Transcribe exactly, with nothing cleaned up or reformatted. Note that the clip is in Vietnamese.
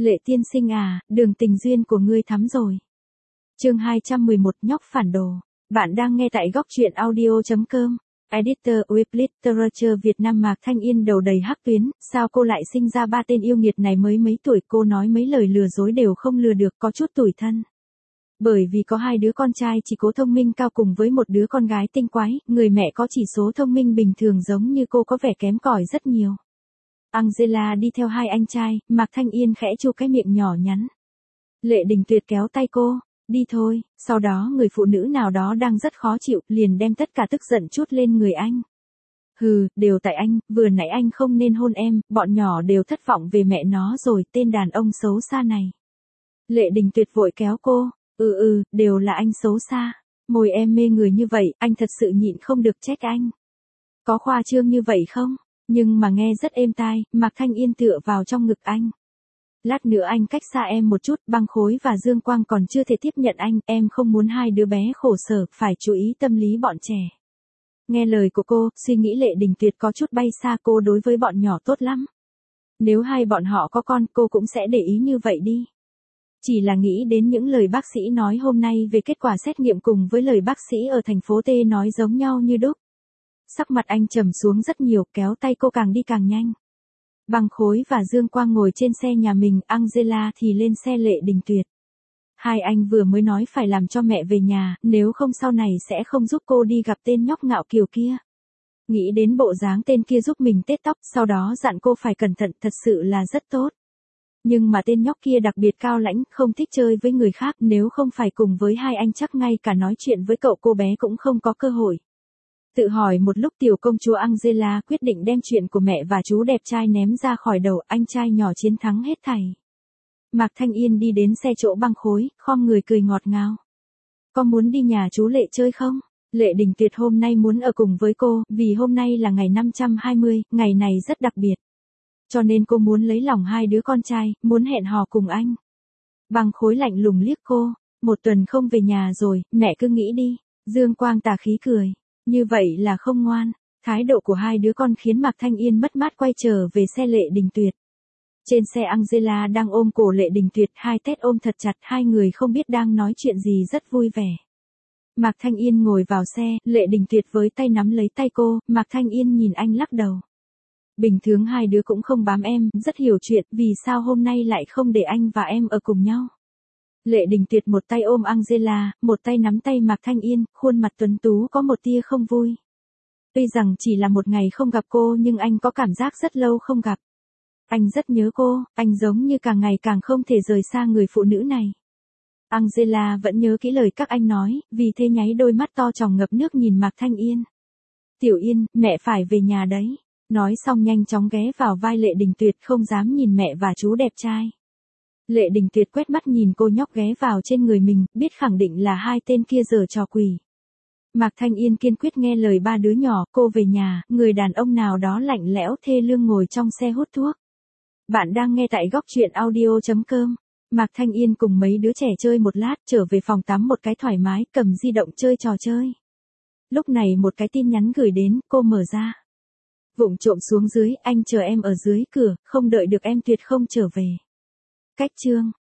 Lệ tiên sinh à, đường tình duyên của ngươi thắm rồi. Chương hai trăm mười một nhóc phản đồ. Bạn đang nghe tại góc truyện audio chấm com. Editor Web Literature Việt Nam. Mạc Thanh Yên đầu đầy hắc tuyến, sao cô lại sinh ra ba tên yêu nghiệt này mới mấy tuổi, cô nói mấy lời lừa dối đều không lừa được, có chút tủi thân. Bởi vì có hai đứa con trai chỉ cố thông minh cao cùng với một đứa con gái tinh quái, người mẹ có chỉ số thông minh bình thường giống như cô có vẻ kém cỏi rất nhiều. Angela đi theo hai anh trai, Mạc Thanh Yên khẽ chu cái miệng nhỏ nhắn. Lệ Đình Tuyệt kéo tay cô, đi thôi, sau đó người phụ nữ nào đó đang rất khó chịu, liền đem tất cả tức giận trút lên người anh. Hừ, đều tại anh, vừa nãy anh không nên hôn em, bọn nhỏ đều thất vọng về mẹ nó rồi, tên đàn ông xấu xa này. Lệ Đình Tuyệt vội kéo cô, ừ ừ, đều là anh xấu xa, môi em mê người như vậy, anh thật sự nhịn không được trách anh. Có khoa trương như vậy không? Nhưng mà nghe rất êm tai, Mạc Thanh Yên tựa vào trong ngực anh. Lát nữa anh cách xa em một chút, Băng Khối và Dương Quang còn chưa thể tiếp nhận anh, em không muốn hai đứa bé khổ sở, phải chú ý tâm lý bọn trẻ. Nghe lời của cô, suy nghĩ Lệ Đình Tuyệt có chút bay xa, cô đối với bọn nhỏ tốt lắm. Nếu hai bọn họ có con, cô cũng sẽ để ý như vậy đi. Chỉ là nghĩ đến những lời bác sĩ nói hôm nay về kết quả xét nghiệm cùng với lời bác sĩ ở thành phố T nói giống nhau như đúc. Sắc mặt anh trầm xuống rất nhiều, kéo tay cô càng đi càng nhanh. Băng Khối và Dương Quang ngồi trên xe nhà mình, Angela thì lên xe Lệ Đình Tuyệt. Hai anh vừa mới nói phải làm cho mẹ về nhà, nếu không sau này sẽ không giúp cô đi gặp tên nhóc ngạo kiều kia. Nghĩ đến bộ dáng tên kia giúp mình tết tóc, sau đó dặn cô phải cẩn thận, thật sự là rất tốt. Nhưng mà tên nhóc kia đặc biệt cao lãnh, không thích chơi với người khác, nếu không phải cùng với hai anh chắc ngay cả nói chuyện với cậu cô bé cũng không có cơ hội. Tự hỏi một lúc, tiểu công chúa Angela quyết định đem chuyện của mẹ và chú đẹp trai ném ra khỏi đầu, anh trai nhỏ chiến thắng hết thảy. Mạc Thanh Yên đi đến xe chỗ Băng Khối, khom người cười ngọt ngào. Có muốn đi nhà chú Lệ chơi không? Lệ Đình Tuyệt hôm nay muốn ở cùng với cô, vì hôm nay là ngày năm trăm hai mươi, ngày này rất đặc biệt. Cho nên cô muốn lấy lòng hai đứa con trai, muốn hẹn hò cùng anh. Băng Khối lạnh lùng liếc cô, một tuần không về nhà rồi, mẹ cứ nghĩ đi. Dương Quang tà khí cười. Như vậy là không ngoan. Thái độ của hai đứa con khiến Mạc Thanh Yên mất mát quay trở về xe Lệ Đình Tuyệt. Trên xe Angela đang ôm cổ Lệ Đình Tuyệt, hai tét ôm thật chặt, hai người không biết đang nói chuyện gì rất vui vẻ. Mạc Thanh Yên ngồi vào xe, Lệ Đình Tuyệt với tay nắm lấy tay cô, Mạc Thanh Yên nhìn anh lắc đầu. Bình thường hai đứa cũng không bám em, rất hiểu chuyện, vì sao hôm nay lại không để anh và em ở cùng nhau. Lệ Đình Tuyệt một tay ôm Angela, một tay nắm tay Mạc Thanh Yên, khuôn mặt tuấn tú có một tia không vui. Tuy rằng chỉ là một ngày không gặp cô nhưng anh có cảm giác rất lâu không gặp. Anh rất nhớ cô, anh giống như càng ngày càng không thể rời xa người phụ nữ này. Angela vẫn nhớ kỹ lời các anh nói, vì thế nháy đôi mắt to tròng ngập nước nhìn Mạc Thanh Yên. Tiểu Yên, mẹ phải về nhà đấy. Nói xong nhanh chóng ghé vào vai Lệ Đình Tuyệt, không dám nhìn mẹ và chú đẹp trai. Lệ Đình Tuyệt quét mắt nhìn cô nhóc ghé vào trên người mình, biết khẳng định là hai tên kia giở trò quỷ. Mạc Thanh Yên kiên quyết nghe lời ba đứa nhỏ, cô về nhà, người đàn ông nào đó lạnh lẽo thê lương ngồi trong xe hút thuốc. Bạn đang nghe tại góc truyện audio chấm com. Mạc Thanh Yên cùng mấy đứa trẻ chơi một lát, trở về phòng tắm một cái thoải mái, cầm di động chơi trò chơi. Lúc này một cái tin nhắn gửi đến, cô mở ra. Vụng trộm xuống dưới, anh chờ em ở dưới cửa, không đợi được em tuyệt không trở về. Cách chương.